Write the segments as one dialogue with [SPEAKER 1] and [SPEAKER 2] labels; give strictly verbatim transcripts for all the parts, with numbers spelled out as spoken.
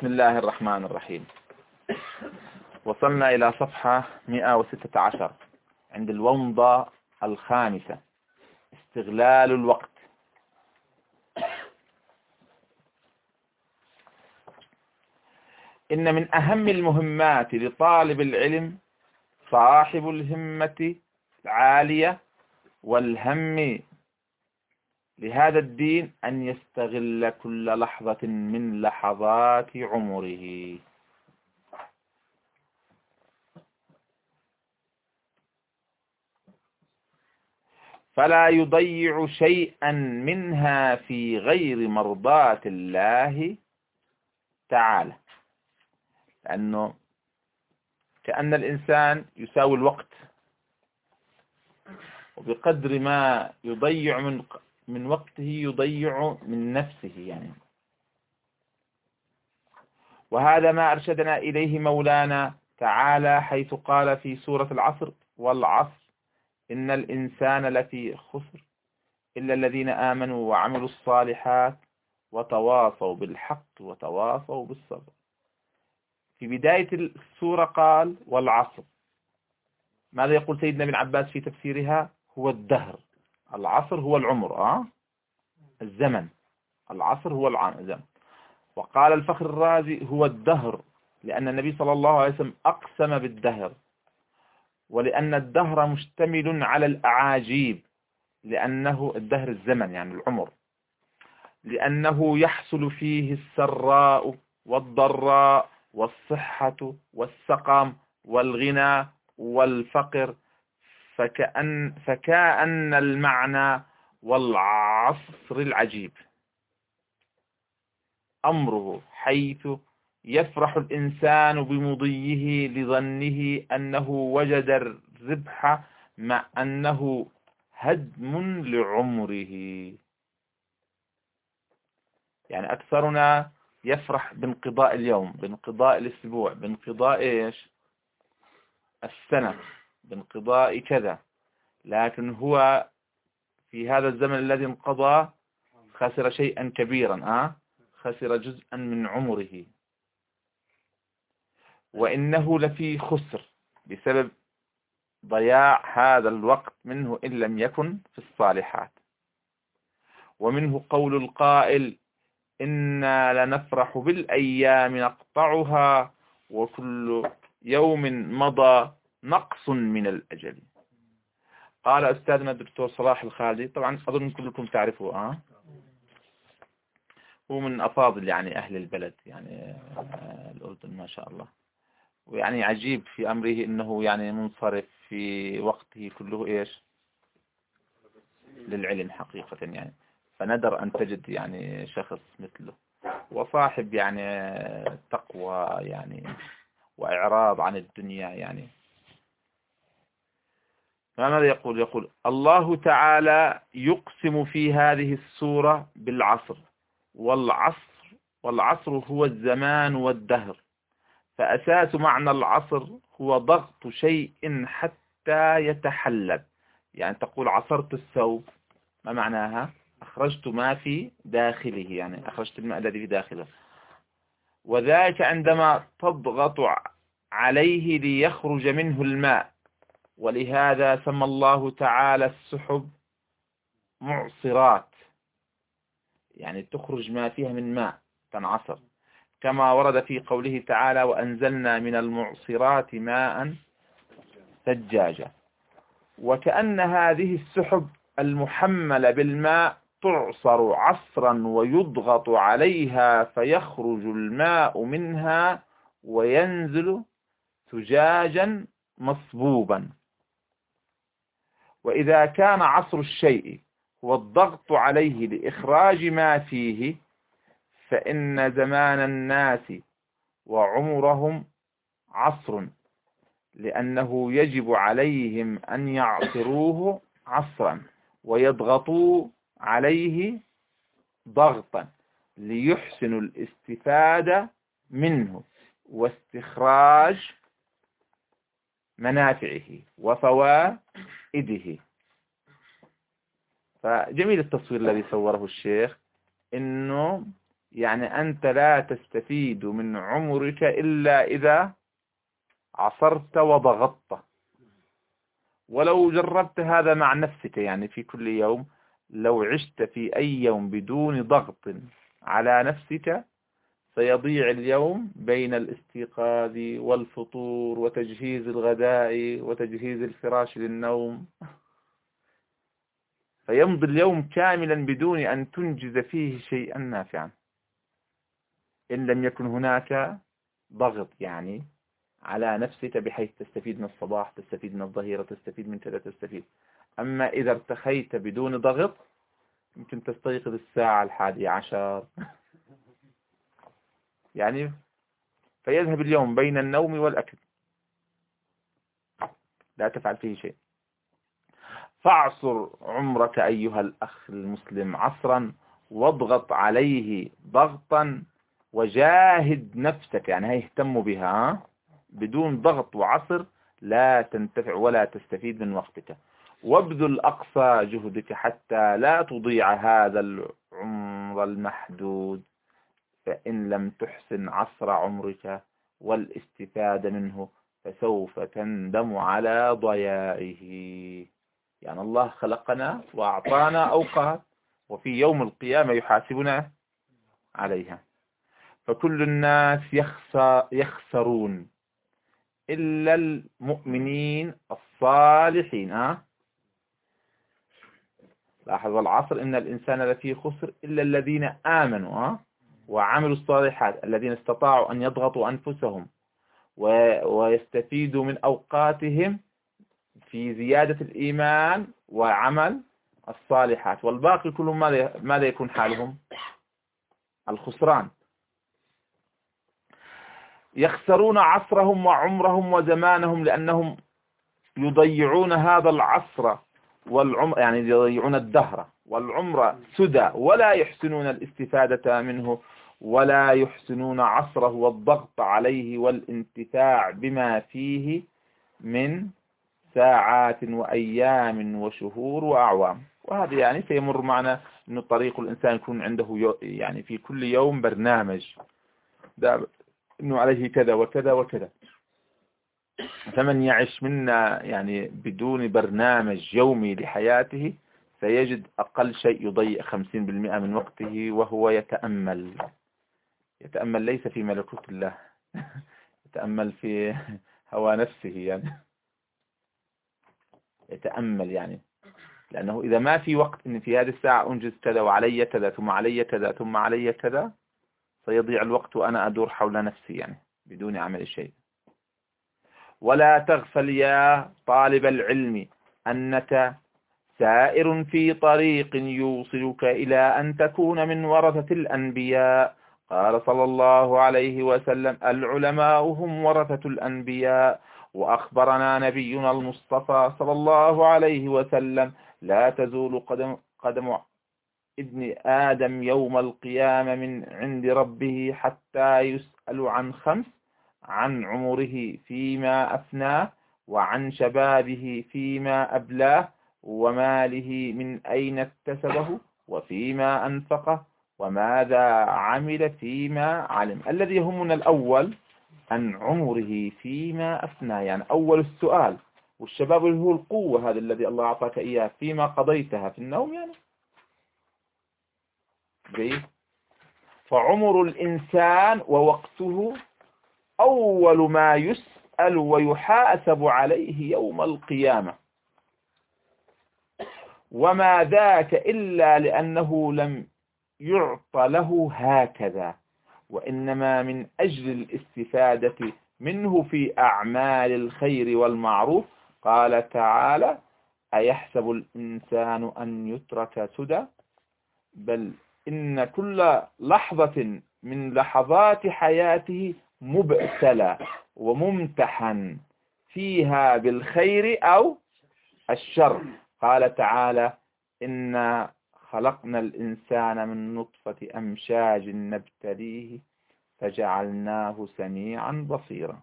[SPEAKER 1] بسم الله الرحمن الرحيم. وصلنا إلى صفحة مئة وستة عشر عند الومضة الخامسة، استغلال الوقت. إن من أهم المهمات لطالب العلم صاحب الهمة العالية والهم لهذا الدين أن يستغل كل لحظة من لحظات عمره. فلا يضيع شيئا منها في غير مرضاة الله تعالى، لأنه كأن الإنسان يساوي الوقت، وبقدر ما يضيع من من وقته يضيع من نفسه يعني. وهذا ما أرشدنا إليه مولانا تعالى حيث قال في سورة العصر: والعصر إن الإنسان لفي خسر إلا الذين آمنوا وعملوا الصالحات وتواصوا بالحق وتواصوا بالصبر. في بداية السورة قال والعصر. ماذا يقول سيدنا ابن عباس في تفسيرها؟ هو الدهر. العصر هو العمر، آه؟ الزمن. العصر هو الزمن. وقال الفخر الرازي هو الدهر، لأن النبي صلى الله عليه وسلم أقسم بالدهر، ولأن الدهر مشتمل على الأعاجيب، لأنه الدهر الزمن يعني العمر، لأنه يحصل فيه السراء والضراء والصحة والسقم والغنى والفقر، فكأن, فكأن المعنى والعصر العجيب أمره، حيث يفرح الإنسان بمضيه لظنه أنه وجد الربح مع أنه هدم لعمره. يعني أكثرنا يفرح بانقضاء اليوم، بانقضاء الأسبوع، بانقضاء إيش السنة، بانقضاء كذا، لكن هو في هذا الزمن الذي انقضى خسر شيئا كبيرا، آه؟ خسر جزءا من عمره. وإنه لفي خسر بسبب ضياع هذا الوقت منه إن لم يكن في الصالحات. ومنه قول القائل: إنا لنفرح بالأيام نقطعها وكل يوم مضى نقص من الأجل. قال أستاذنا الدكتور صلاح الخالدي، طبعا أظن كلكم تعرفوه، آه؟ هو من أفاضل يعني أهل البلد يعني الأردن ما شاء الله. ويعني عجيب في أمره إنه يعني منصرف في وقته كله إيش للعلم حقيقة يعني. فندر أن تجد يعني شخص مثله، وصاحب يعني تقوى يعني وإعراض عن الدنيا يعني. ماذا يقول؟ يقول الله تعالى يقسم في هذه السورة بالعصر، والعصر والعصر هو الزمان والدهر. فأساس معنى العصر هو ضغط شيء حتى يتحلل. يعني تقول عصرت الثوب، ما معناها؟ أخرجت ما في داخله، يعني أخرجت الماء الذي في داخله. وذلك عندما تضغط عليه ليخرج منه الماء. ولهذا سمى الله تعالى السحب معصرات، يعني تخرج ما فيها من ماء تنعصر، كما ورد في قوله تعالى: وأنزلنا من المعصرات ماء ثجاجا. وكأن هذه السحب المحملة بالماء تعصر عصرا ويضغط عليها فيخرج الماء منها وينزل ثجاجا مصبوبا. وإذا كان عصر الشيء هو الضغط عليه لإخراج ما فيه، فإن زمان الناس وعمرهم عصر، لأنه يجب عليهم أن يعصروه عصرا ويضغطوا عليه ضغطا ليحسنوا الاستفادة منه واستخراج منافعه وفوائده. فجميل التصوير الذي صوره الشيخ، إنه يعني أنت لا تستفيد من عمرك إلا إذا عصرت وضغطت. ولو جربت هذا مع نفسك يعني في كل يوم، لو عشت في أي يوم بدون ضغط على نفسك سيضيع اليوم بين الاستيقاظ والفطور وتجهيز الغداء وتجهيز الفراش للنوم، فيمضي اليوم كاملا بدون أن تنجز فيه شيئا نافعا إن لم يكن هناك ضغط يعني على نفسك، بحيث تستفيد من الصباح، تستفيد من الظهيرة، تستفيد من كذا، تستفيد. أما إذا ارتخيت بدون ضغط يمكن تستيقظ الساعة الحادية عشر يعني، فيذهب اليوم بين النوم والأكل، لا تفعل فيه شيء. فاعصر عمرك أيها الأخ المسلم عصرا، واضغط عليه ضغطا، وجاهد نفسك يعني هيهتم بها. بدون ضغط وعصر لا تنتفع ولا تستفيد من وقتك. وابذل أقصى جهدك حتى لا تضيع هذا العمر المحدود، فإن لم تحسن عصر عمرك والاستفادة منه فسوف تندم على ضيائه. يعني الله خلقنا وأعطانا أوقات، وفي يوم القيامة يحاسبنا عليها. فكل الناس يخسر يخسرون إلا المؤمنين الصالحين. أه؟ لاحظ العصر إن الإنسان لفي خسر إلا الذين آمنوا أه؟ وعملوا الصالحات، الذين استطاعوا أن يضغطوا أنفسهم ويستفيدوا من أوقاتهم في زيادة الإيمان وعمل الصالحات. والباقي كلهم ماذا يكون حالهم؟ الخسران. يخسرون عصرهم وعمرهم وزمانهم لأنهم يضيعون هذا العصر والعمر، يعني يضيعون الدهر والعمر سدى، ولا يحسنون الاستفادة منه، ولا يحسنون عصره والضغط عليه والانتفاع بما فيه من ساعات وأيام وشهور وأعوام. وهذا يعني سيمر معنا أنه طريق الإنسان يكون عنده يعني في كل يوم برنامج، ده أنه عليه كذا وكذا وكذا. فمن يعيش منا يعني بدون برنامج يومي لحياته سيجد أقل شيء يضيع خمسين بالمئة من وقته وهو يتأمل. يتأمل ليس في ملكوت الله، يتأمل في هوى نفسه يعني، يتأمل يعني. لأنه إذا ما في وقت إن في هذه الساعة أنجز كذا وعلي كذا ثم علي كذا ثم علي كذا، سيضيع الوقت وأنا أدور حول نفسي يعني بدون عمل شيء. ولا تغفل يا طالب العلم أنك سائر في طريق يوصلك إلى أن تكون من ورثة الأنبياء. قال صلى الله عليه وسلم: العلماء هم ورثة الأنبياء. وأخبرنا نبينا المصطفى صلى الله عليه وسلم: لا تزول قدم, قدم ابن آدم يوم القيامة من عند ربه حتى يسأل عن خمس: عن عمره فيما أفناه، وعن شبابه فيما أبلاه، وماله من أين اكتسبه، وفيما أنفقه، وماذا عمل فيما علم. الذي يهمنا الأول عن عمره فيما أفناه، يعني أول السؤال. والشباب اللي هو القوة، هذا الذي الله أعطاك إياه فيما قضيتها في النوم يعني جيد. فعمر الإنسان ووقته أول ما يسأل ويحاسب عليه يوم القيامة، وما ذاك إلا لأنه لم يعط له هكذا، وإنما من أجل الاستفادة منه في أعمال الخير والمعروف. قال تعالى: أيحسب الإنسان أن يترك سدى؟ بل إن كل لحظة من لحظات حياته مبتلى وممتحن فيها بالخير أو الشر. قال تعالى: إنا خلقنا الإنسان من نطفة أمشاج نبتليه فجعلناه سميعا بصيرا.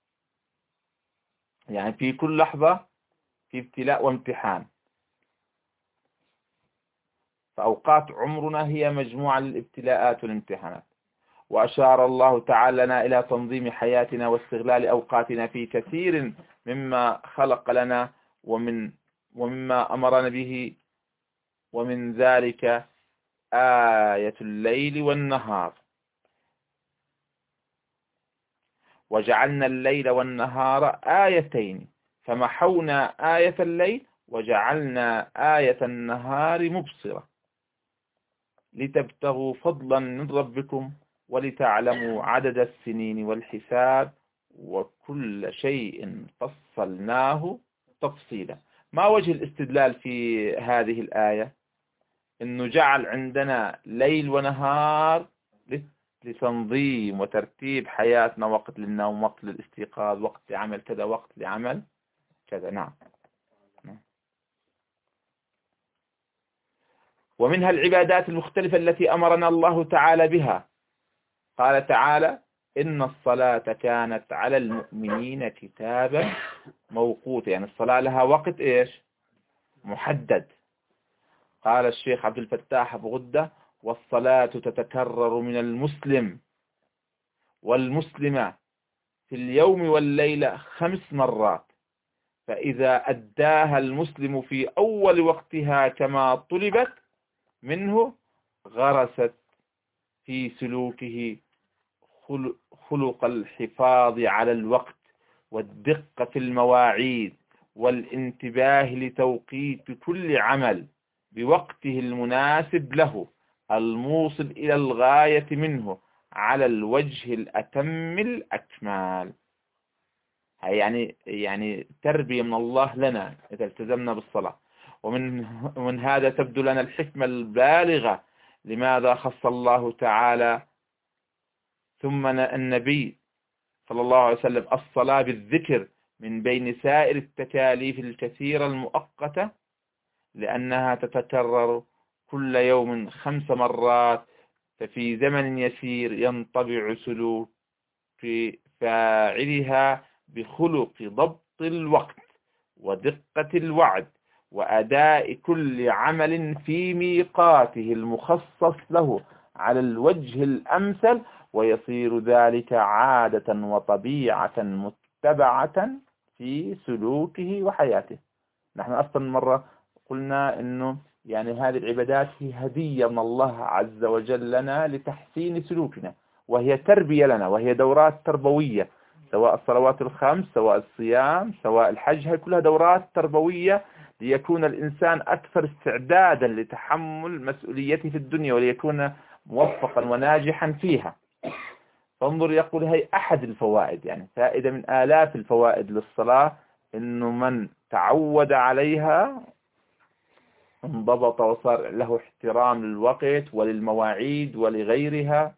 [SPEAKER 1] يعني في كل لحظة في ابتلاء وامتحان. فأوقات عمرنا هي مجموعة للابتلاءات والامتحانات. وأشار الله تعالى لنا إلى تنظيم حياتنا واستغلال أوقاتنا في كثير مما خلق لنا ومن ومما أمرنا به، ومن ذلك آية الليل والنهار. وجعلنا الليل والنهار آيتين فمحونا آية الليل وجعلنا آية النهار مبصرة لتبتغوا فضلا من ربكم ولتعلموا عدد السنين والحساب وكل شيء فصلناه تفصيلا. ما وجه الاستدلال في هذه الآية؟ إنه جعل عندنا ليل ونهار لتنظيم وترتيب حياتنا، وقت للنوم، وقت للاستيقاظ، وقت لعمل كذا، وقت لعمل كذا. نعم. ومنها العبادات المختلفة التي أمرنا الله تعالى بها. قال تعالى: إن الصلاة كانت على المؤمنين كتابا موقوتا، يعني الصلاة لها وقت إيش؟ محدد. قال الشيخ عبد الفتاح أبو غدة: والصلاة تتكرر من المسلم والمسلمة في اليوم والليلة خمس مرات، فإذا أداها المسلم في أول وقتها كما طلبت منه غرست في سلوكه خلق الحفاظ على الوقت والدقة في المواعيد والانتباه لتوقيت كل عمل بوقته المناسب له الموصل إلى الغاية منه على الوجه الأتم الأكمال. يعني يعني تربية من الله لنا إذا التزمنا بالصلاة. ومن من هذا تبدو لنا الحكمة البالغة لماذا خص الله تعالى ثم النبي صلى الله عليه وسلم الصلاة بالذكر من بين سائر التكاليف الكثيرة المؤقتة، لأنها تتكرر كل يوم خمس مرات، ففي زمن يسير ينطبع سلوك فاعلها بخلق ضبط الوقت ودقة الوعد وأداء كل عمل في ميقاته المخصص له على الوجه الأمثل، ويصير ذلك عادة وطبيعة متبعة في سلوكه وحياته. نحن أصلا مرة قلنا أنه يعني هذه العبادات هي هدية من الله عز وجل لنا لتحسين سلوكنا، وهي تربية لنا، وهي دورات تربوية، سواء الصلوات الخمس، سواء الصيام، سواء الحج، هي كلها دورات تربوية ليكون الإنسان أكثر استعدادا لتحمل مسؤوليته في الدنيا وليكون موفقا وناجحا فيها. فانظر، يقول هي أحد الفوائد، يعني فائدة من آلاف الفوائد للصلاة، إنه من تعود عليها انضبط وصار له احترام للوقت وللمواعيد ولغيرها.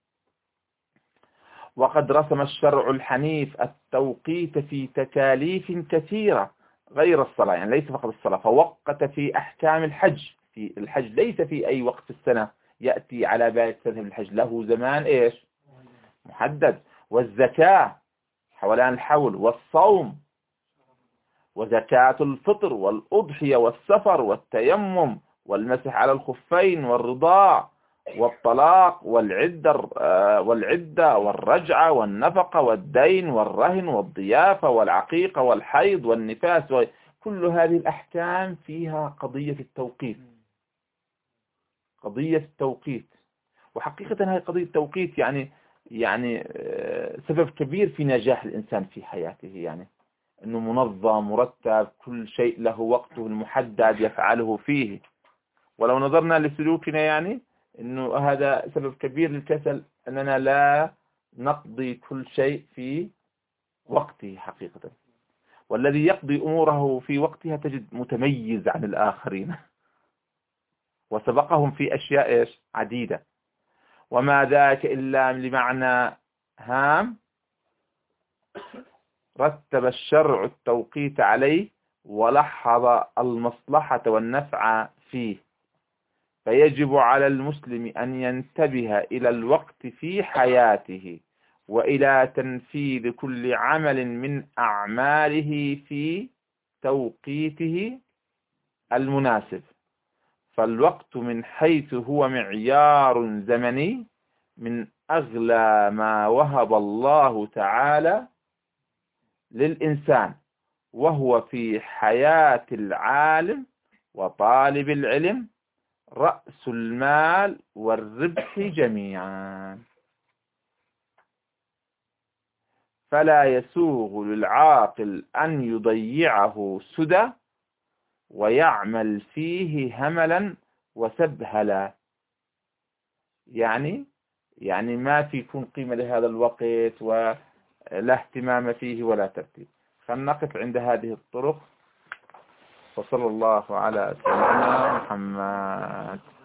[SPEAKER 1] وقد رسم الشرع الحنيف التوقيت في تكاليف كثيرة غير الصلاة، يعني ليس فقط الصلاة، فوقت في أحكام الحج. في الحج ليس في أي وقت في السنة يأتي على بالك تذهب الحج، له زمان إيش محدد. والزكاة حولان الحول، والصوم، وزكاة الفطر والأضحية والسفر والتيمم والمسح على الخفين والرضاع والطلاق والعدة والعدة والرجعة والنفقة والدين والرهن والضيافة والعقيقة والحيض والنفاس. كل هذه الأحكام فيها قضية التوقيت، قضية التوقيت. وحقيقة هذه قضية التوقيت يعني يعني سبب كبير في نجاح الإنسان في حياته، يعني أنه منظم مرتب، كل شيء له وقته المحدد يفعله فيه. ولو نظرنا لسلوكنا يعني أنه هذا سبب كبير للكسل، أننا لا نقضي كل شيء في وقته حقيقة. والذي يقضي أموره في وقتها تجد متميز عن الآخرين وسبقهم في أشياء إيش عديدة. وما ذاك إلا لمعنى هام رتب الشرع التوقيت عليه ولحظ المصلحة والنفع فيه، فيجب على المسلم أن ينتبه إلى الوقت في حياته وإلى تنفيذ كل عمل من أعماله في توقيته المناسب. فالوقت من حيث هو معيار زمني من أغلى ما وهب الله تعالى للإنسان، وهو في حياة العالم وطالب العلم رأس المال والربح جميعا. فلا يسوغ للعاقل أن يضيعه سدى ويعمل فيه هملا وسبهلا. يعني يعني ما في يكون قيمة لهذا الوقت ولا اهتمام فيه ولا ترتيب. فلنقف عند هذه الطرق، وصلى الله على سيدنا محمد.